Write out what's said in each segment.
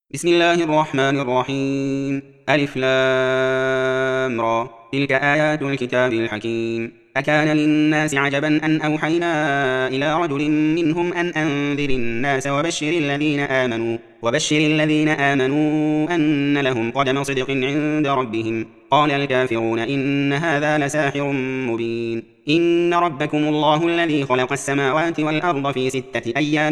بسم الله الرحمن الرحيم. ألف لام را. تلك آيات الكتاب الحكيم. أكان للناس عجبا أن أوحينا إلى رجل منهم أن أنذر الناس وبشر الذين آمنوا أن لهم قدم صدق عند ربهم. قال الكافرون إن هذا لساحر مبين. إن ربكم الله الذي خلق السماوات والأرض في 6 أيام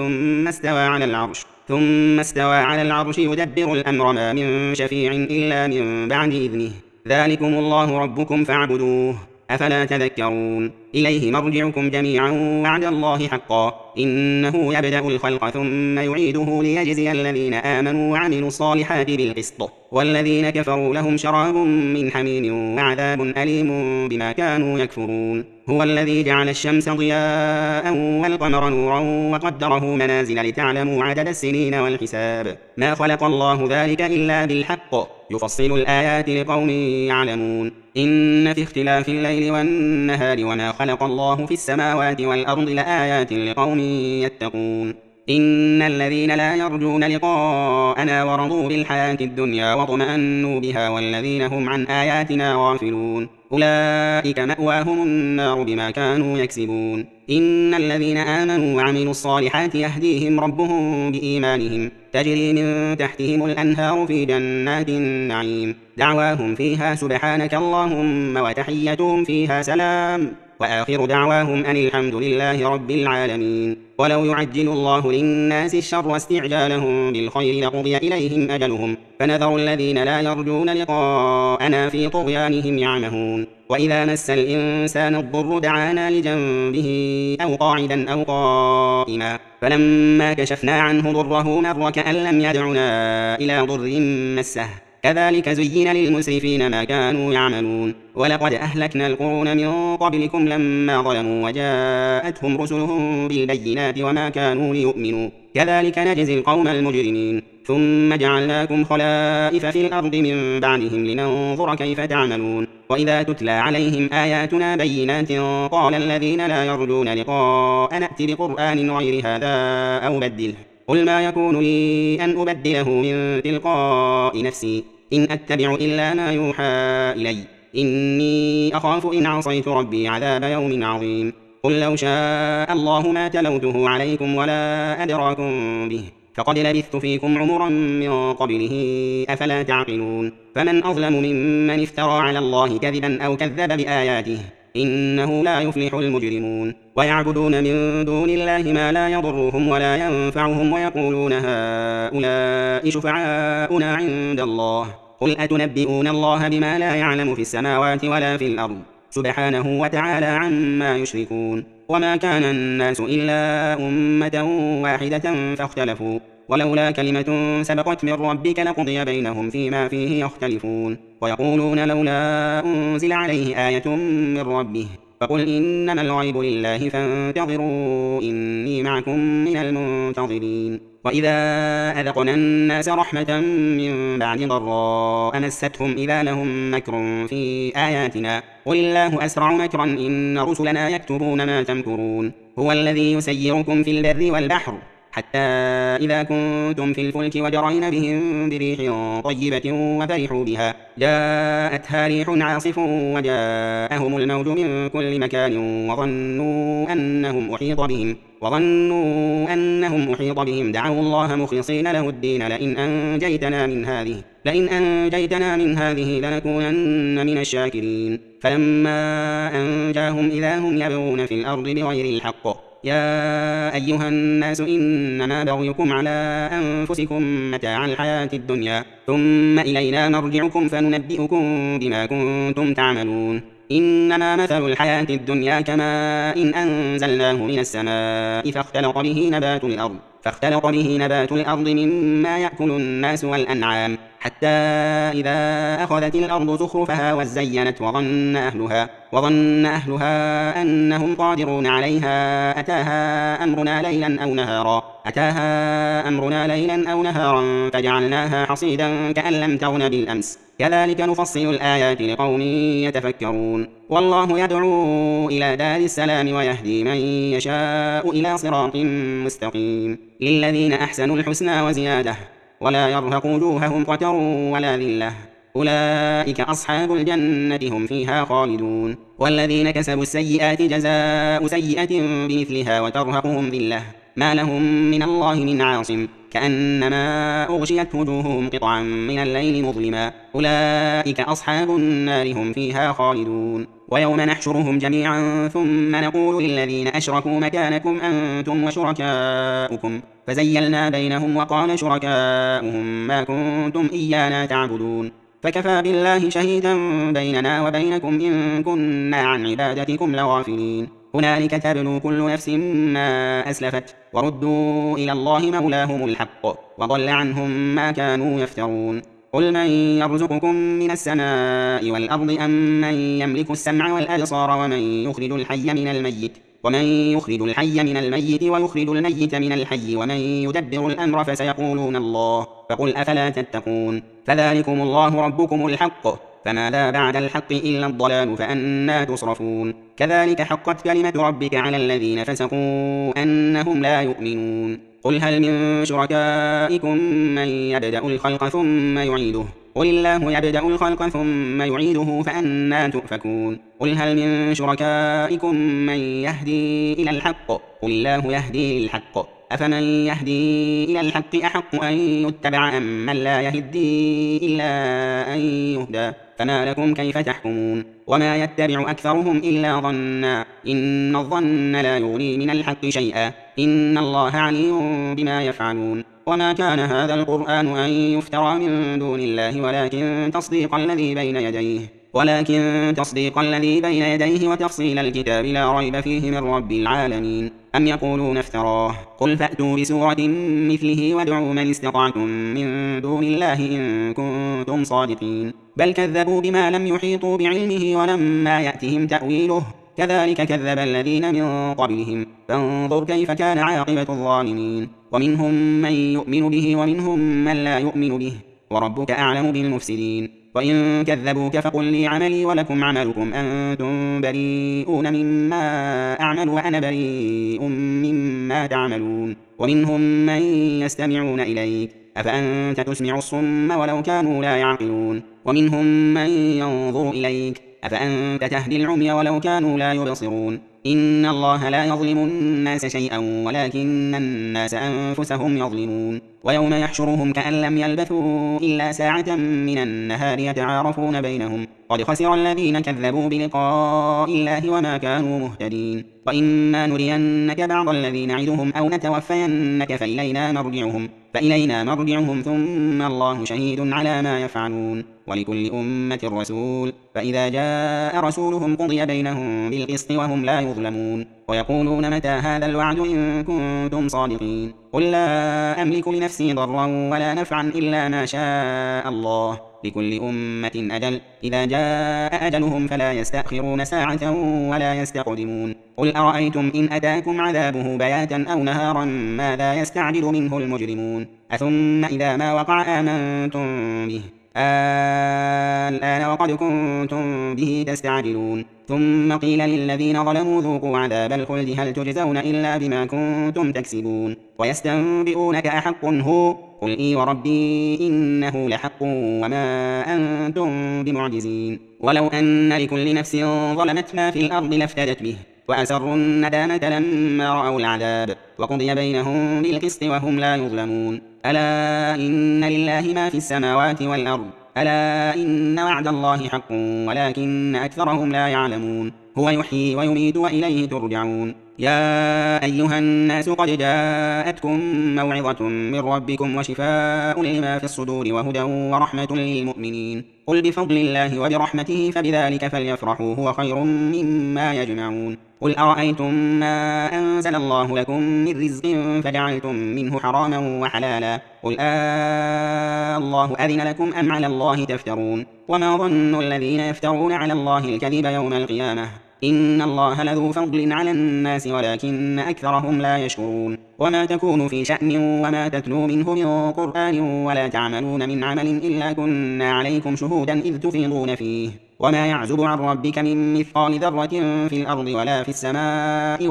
ثم استوى على العرش يدبر الأمر ما من شفيع إلا من بعد إذنه. ذلكم الله ربكم فاعبدوه أفلا تذكرون. إليه مرجعكم جميعا وعد الله حقا إنه يبدأ الخلق ثم يعيده ليجزي الذين آمنوا وعملوا الصالحات بالقسط والذين كفروا لهم شراب من حميم وعذاب أليم بما كانوا يكفرون. هو الذي جعل الشمس ضياء والقمر نورا وقدره منازل لتعلموا عدد السنين والحساب. ما خلق الله ذلك إلا بالحق يفصل الآيات لقوم يعلمون. إن في اختلاف الليل والنهار وما خلق الله في السماوات والأرض لآيات لقوم يتقون. إن الذين لا يرجون لقاءنا ورضوا بالحياة الدنيا واطمأنوا بها والذين هم عن آياتنا غافلون أولئك مأواهم النار بما كانوا يكسبون. إن الذين آمنوا وعملوا الصالحات يهديهم ربهم بإيمانهم تجري من تحتهم الأنهار في جنات النعيم دعواهم فيها سبحانك اللهم وتحيتهم فيها سلام وآخر دعواهم أن الحمد لله رب العالمين. ولو يعجل الله للناس الشر واستعجالهم بالخير لقضي إليهم أجلهم فنذر الذين لا يرجون لقاءنا في طغيانهم يعمهون. وإذا مس الإنسان الضر دعانا لجنبه أو قاعدا أو قائما فلما كشفنا عنه ضره مر كأن لم يدعنا إلى ضر مسه كذلك زين للمسرفين ما كانوا يعملون. ولقد أهلكنا القرون من قبلكم لما ظلموا وجاءتهم رسلهم بالبينات وما كانوا ليؤمنوا كذلك نجزي القوم المجرمين. ثم جعلناكم خلائف في الأرض من بعدهم لننظر كيف تعملون. وإذا تتلى عليهم آياتنا بينات قال الذين لا يرجون لقاء نأت بقرآن غير هذا أو بدله قل ما يكون لي أن أبدله من تلقاء نفسي إن أتبع إلا ما يوحى إلي إني أخاف إن عصيت ربي عذاب يوم عظيم. قل لو شاء الله ما تلوته عليكم ولا أدراكم به فقد لبثت فيكم عمرا من قبله أفلا تعقلون. فمن أظلم ممن افترى على الله كذبا أو كذب بآياته إنه لا يفلح المجرمون. ويعبدون من دون الله ما لا يضرهم ولا ينفعهم ويقولون هؤلاء شفعاؤنا عند الله قل أتنبئون الله بما لا يعلم في السماوات ولا في الأرض سبحانه وتعالى عما يشركون. وما كان الناس إلا أمة واحدة فاختلفوا ولولا كلمة سبقت من ربك لقضي بينهم فيما فيه يختلفون. ويقولون لولا أنزل عليه آية من ربه فقل إنما الغيب لله فانتظروا إني معكم من المنتظرين. وإذا أذقنا الناس رحمة من بعد ضراء مستهم إذا لهم مكر في آياتنا قل الله أسرع مكرا إن رسلنا يكتبون ما تمكرون. هو الذي يسيركم في البر والبحر حتى إذا كنتم في الفلك وجرين بهم بريح طيبة وفرحوا بها جاءتها ريح عاصف وجاءهم الموج من كل مكان وظنوا أنهم أحيط بهم دعوا الله مخلصين له الدين لئن أنجيتنا من هذه لنكونن من الشاكرين. فلما أنجاهم إذا هم يبغون في الأرض بغير الحق يا أيها الناس إنما بغيكم على أنفسكم متاع الحياة الدنيا ثم إلينا مرجعكم فننبئكم بما كنتم تعملون. إنما مثل الحياة الدنيا كماء إن أنزلناه من السماء فاختلط به نبات الأرض مما يأكل الناس والأنعام حتى إذا أخذت الأرض زخرفها وزينت وظن أهلها أنهم قادرون عليها أتاها أمرنا ليلا أو نهارا فجعلناها حصيدا كأن لم تغن بالأمس كذلك نفصل الآيات لقوم يتفكرون. والله يدعو إلى دار السلام ويهدي من يشاء إلى صراط مستقيم. للذين أحسنوا الحسنى وزيادة ولا يرهق وجوههم قتر ولا ذلة أولئك أصحاب الجنة هم فيها خالدون والذين كسبوا السيئات جزاء سيئة بمثلها وترهقهم ذلة ما لهم من الله من عاصم كأنما أغشيت وجوههم قطعا من الليل مظلما أولئك أصحاب النار هم فيها خالدون ويوم نحشرهم جميعا ثم نقول للذين أشركوا مكانكم أنتم وشركاؤكم فزيلنا بينهم وقال شركاؤهم ما كنتم إيانا تعبدون فكفى بالله شهيدا بيننا وبينكم إن كنا عن عبادتكم لغافلين هنالك تبلو كل نفس ما أسلفت وردوا إلى الله مولاهم الحق وضل عنهم ما كانوا يفترون قل من يرزقكم من السماء والأرض أم من يملك السمع والأبصار ومن يخرج الحي من الميت ويخرج الميت من الحي ومن يدبر الأمر فسيقولون الله فقل أفلا تتقون فذلكم الله ربكم الحق فماذا بعد الحق إلا الضلال فأنى تصرفون كذلك حقت كلمة ربك على الذين فسقوا أنهم لا يؤمنون قل هل من شركائكم من يبدأ الخلق ثم يعيده قل الله يبدأ الخلق ثم يعيده فأنى تؤفكون قل هل من شركائكم من يهدي إلى الحق قل الله يهدي للحق أفمن يهدي إلى الحق أحق أن يتبع أم من لا يهدي إلا أن يهدى فما لكم كيف تحكمون وما يتبع أكثرهم إلا ظنا إن الظن لا يغني من الحق شيئا إن الله عليم بما يفعلون وما كان هذا القرآن أن يفترى من دون الله ولكن تصديق الذي بين يديه وتفصيل الكتاب لا ريب فيه من رب العالمين أم يقولون افتراه قل فأتوا بسورة مثله وادعوا من استطعتم من دون الله إن كنتم صادقين بل كذبوا بما لم يحيطوا بعلمه ولما يأتهم تأويله كذلك كذب الذين من قبلهم فانظر كيف كان عاقبة الظالمين ومنهم من يؤمن به ومنهم من لا يؤمن به وربك أعلم بالمفسدين وإن كذبوك فقل لي عملي ولكم عملكم أنتم بريئون مما أعمل وأنا بريء مما تعملون ومنهم من يستمعون إليك أفأنت تسمع الصم ولو كانوا لا يعقلون ومنهم من ينظر إليك أفأنت تهدي العمي ولو كانوا لا يبصرون إن الله لا يظلم الناس شيئا ولكن الناس أنفسهم يظلمون ويوم يحشرهم كأن لم يلبثوا إلا ساعة من النهار يتعارفون بينهم قد خسر الذين كذبوا بلقاء الله وما كانوا مهتدين وإما نرينك بعض الذي نعدهم أو نتوفينك فإلينا مرجعهم ثم الله شهيد على ما يفعلون ولكل أمة رسول فإذا جاء رسولهم قضي بينهم بالقسط وهم لا يظلمون ويقولون متى هذا الوعد إن كنتم صادقين قل لا أملك لنفسي ضرا ولا نفعا إلا ما شاء الله لكل أمة أجل إذا جاء أجلهم فلا يستأخرون ساعة ولا يستقدمون قل أرأيتم إن أتاكم عذابه بياتا أو نهارا ماذا يستعجل منه المجرمون أثم إذا ما وقع آمنتم به الآن وقد كنتم به تستعجلون ثم قيل للذين ظلموا ذوقوا عذاب الخلد هل تجزون إلا بما كنتم تكسبون ويستنبئونك أحق هو قل إي وربي إنه لحق وما أنتم بمعجزين ولو أن لكل نفس ظلمت ما في الأرض لافتدت به وأسروا الندامة لما رأوا العذاب وقضي بينهم بالقسط وهم لا يظلمون ألا إن لله ما في السماوات والأرض ألا إن وعد الله حق ولكن أكثرهم لا يعلمون هو يحيي ويميت وإليه ترجعون يا أيها الناس قد جاءتكم موعظة من ربكم وشفاء لما في الصدور وهدى ورحمة للمؤمنين قل بفضل الله وبرحمته فبذلك فليفرحوا هو خير مما يجمعون قل أرأيتم ما أنزل الله لكم من رزق فجعلتم منه حراما وحلالا قل الله أذن لكم أم على الله تفترون وما ظن الذين يفترون على الله الكذب يوم القيامة إن الله لذو فضل على الناس ولكن أكثرهم لا يشكرون وما تكون في شأن وما تتلو منه من قرآن ولا تعملون من عمل إلا كنا عليكم شهودا إذ تفيضون فيه وما يعزب عن ربك من مثقال ذرة في الأرض ولا في السماء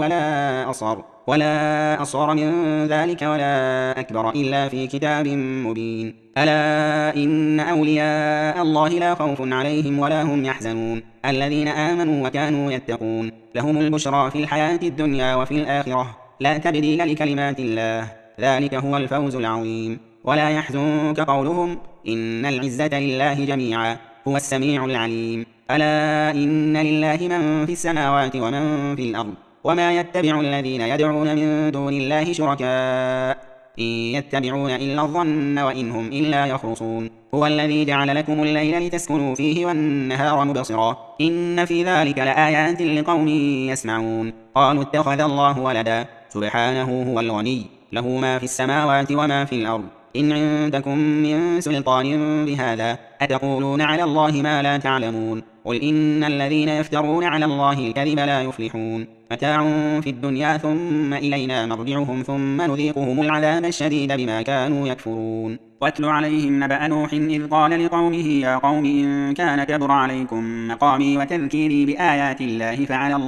ولا أصغر من ذلك ولا أكبر إلا في كتاب مبين. ألا إن أولياء الله لا خوف عليهم ولا هم يحزنون الذين آمنوا وكانوا يتقون لهم البشرى في الحياة الدنيا وفي الآخرة لا تبديل لكلمات الله ذلك هو الفوز العظيم. ولا يحزنك قولهم إن العزة لله جميعا هو السميع العليم. ألا إن لله من في السماوات ومن في الأرض وما يتبع الذين يدعون من دون الله شركاء إن يتبعون إلا الظن وإن هم إلا يخرصون. هو الذي جعل لكم الليل لتسكنوا فيه والنهار مبصرا إن في ذلك لآيات لقوم يسمعون. قالوا اتخذ الله ولدا سبحانه هو الغني له ما في السماوات وما في الأرض إن عندكم من سلطان بهذا أتقولون على الله ما لا تعلمون. قل إن الذين يفترون على الله الكذب لا يفلحون متاع في الدنيا ثم إلينا مرجعهم ثم نذيقهم العذاب الشديد بما كانوا يكفرون. واتل عليهم نبأ نوح إذ قال لقومه يا قوم إن كان كبر عليكم مقامي وتذكيري بآيات الله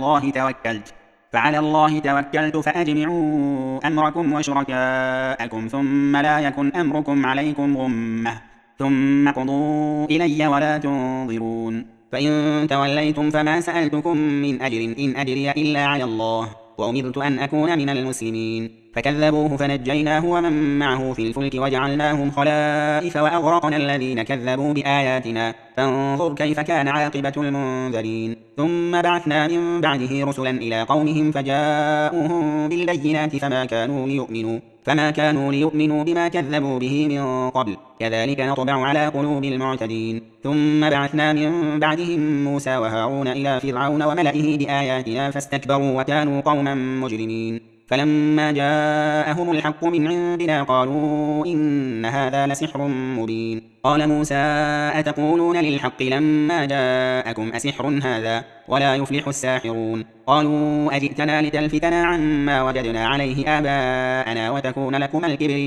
فعلى الله توكلت فأجمعوا أمركم وشركاءكم ثم لا يكن أمركم عليكم غمة ثم قضوا إلي ولا تنظرون. فإن توليتم فما سألتكم من أجر إن أجري إلا على الله وأمرت أن أكون من المسلمين. فكذبوه فنجيناه ومن معه في الفلك وجعلناهم خلائف وأغرقنا الذين كذبوا بآياتنا فانظر كيف كان عاقبة المنذرين. ثم بعثنا من بعده رسلا إلى قومهم فجاءوهم بالبينات فما كانوا ليؤمنوا بما كذبوا به من قبل كذلك نطبع على قلوب المعتدين. ثم بعثنا من بعدهم موسى وهارون إلى فرعون وملئه بآياتنا فاستكبروا وكانوا قوما مجرمين. فلما جاءهم الحق من عندنا قالوا إن هذا لسحر مبين. قال موسى أتقولون للحق لما جاءكم أسحر هذا ولا يفلح الساحرون. قالوا أجئتنا لتلفتنا عما وجدنا عليه آباءنا وتكون لكما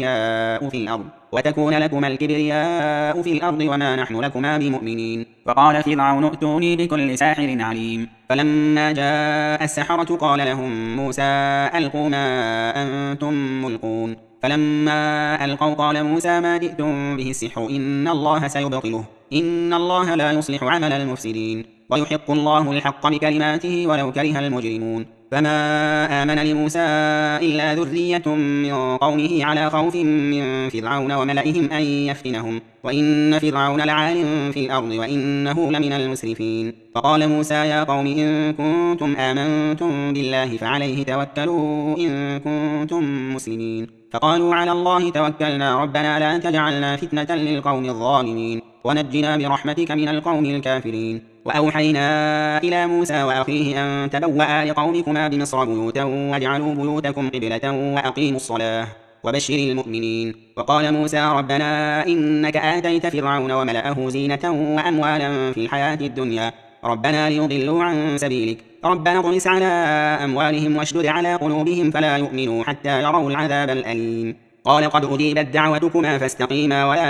الكبرياء في الأرض وما نحن لكما بمؤمنين. فقال فرعون ائتوني بكل ساحر عليم. فلما جاء السحرة قال لهم موسى ألقوا ما أنتم ملقون. فلما ألقوا قال موسى ما جئتم به السحر إن الله سيبطله إن الله لا يصلح عمل المفسدين ويحق الله الحق بكلماته ولو كره المجرمون. فما آمن لموسى إلا ذرية من قومه على خوف من فرعون وملئهم أن يفتنهم وإن فرعون لعال في الأرض وإنه لمن المسرفين. فقال موسى يا قوم إن كنتم آمنتم بالله فعليه توكلوا إن كنتم مسلمين. فقالوا على الله توكلنا ربنا لا تجعلنا فتنة للقوم الظالمين ونجنا برحمتك من القوم الكافرين. وأوحينا إلى موسى وأخيه أن تبوأ لقومكما بمصر بيوتا واجعلوا بيوتكم قبلة وأقيموا الصلاة وبشر المؤمنين. وقال موسى ربنا إنك آتيت فرعون وملأه زينة وأموالا في الحياة الدنيا ربنا ليضلوا عن سبيلك ربنا اطمس على أموالهم واشدد على قلوبهم فلا يؤمنوا حتى يروا العذاب الأليم. قال قد أجيبت دعوتكما فاستقيما ولا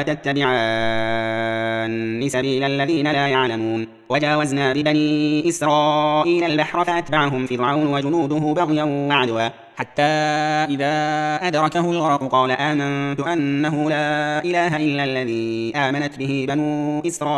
تتبعان سبيل الذين لا يعلمون. وجاوزنا ببني إسرائيل البحر فأتبعهم فرعون وجنوده بغيا وعدوا حتى إذا أدركه الغرق قال آمنت أنه لا إله إلا الذي آمنت به بنو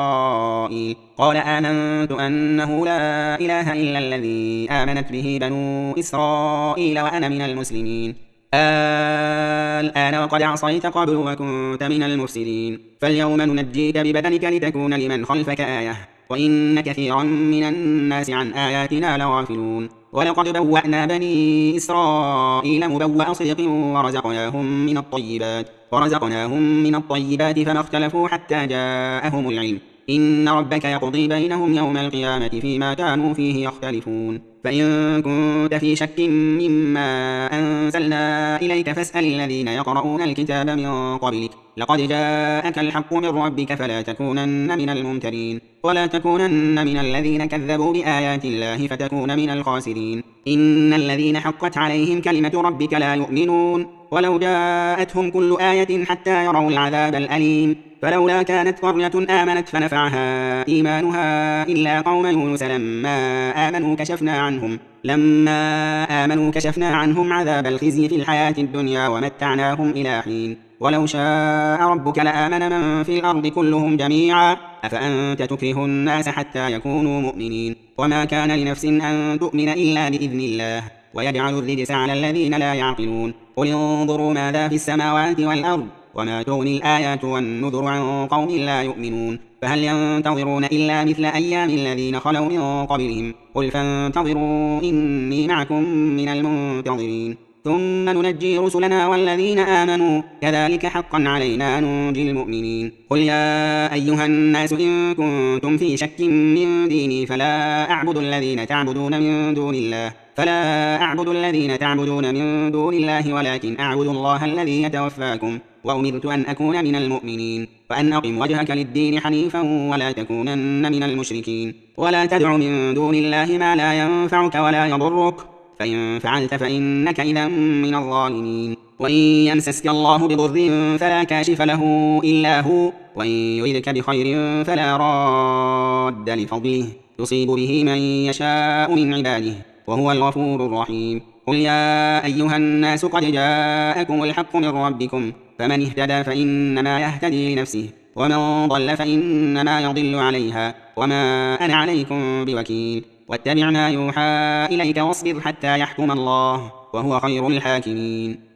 إسرائيل وأنا من المسلمين. الآن وقد عصيت قبل وكنت من المفسدين فاليوم ننجيك ببدنك لتكون لمن خلفك آية وإن كثيرا من الناس عن آياتنا لغافلون. ولقد بوأنا بني إسرائيل مبوأ صدق ورزقناهم من الطيبات فما اختلفوا حتى جاءهم العلم إن ربك يقضي بينهم يوم القيامة فيما كانوا فيه يختلفون. فإن كنت في شك مما أنزلنا إليك فاسأل الذين يقرؤون الكتاب من قبلك لقد جاءك الحق من ربك فلا تكونن من الممترين ولا تكونن من الذين كذبوا بآيات الله فتكون من الخاسرين. إن الذين حقت عليهم كلمة ربك لا يؤمنون ولو جاءتهم كل آية حتى يروا العذاب الأليم. فلولا كانت قرية آمنت فنفعها إيمانها إلا قوم يونس لما آمنوا كشفنا عنهم عذاب الخزي في الحياة الدنيا ومتعناهم إلى حين. ولو شاء ربك لآمن من في الأرض كلهم جميعا أفأنت تكره الناس حتى يكونوا مؤمنين. وما كان لنفس أن تؤمن إلا بإذن الله ويجعل الرجس على الذين لا يعقلون. قل انظروا ماذا في السماوات والأرض وما تغني الآيات والنذر عن قوم لا يؤمنون. فهل ينتظرون إلا مثل أيام الذين خلوا من قبلهم قل فانتظروا إني معكم من المنتظرين. ثم ننجي رسلنا والذين آمنوا كذلك حقا علينا ننجي المؤمنين. قل يا أيها الناس إن كنتم في شك من ديني فلا أعبد الذين تعبدون من دون الله ولكن أعبد الله الذي يتوفاكم وأمرت أن أكون من المؤمنين. فأن أقم وجهك للدين حنيفا ولا تكونن من المشركين. ولا تدع من دون الله ما لا ينفعك ولا يضرك فإن فعلت فإنك إذا من الظالمين. وإن يمسسك الله بضر فلا كاشف له إلا هو وإن يردك بخير فلا راد لفضله يصيب به من يشاء من عباده وهو الغفور الرحيم. قل يا أيها الناس قد جاءكم الحق من ربكم فمن اهتدى فإنما يهتدي لنفسه ومن ضل فإنما يضل عليها وما أنا عليكم بوكيل. واتبع ما يوحى إليك واصبر حتى يحكم الله وهو خير الحاكمين.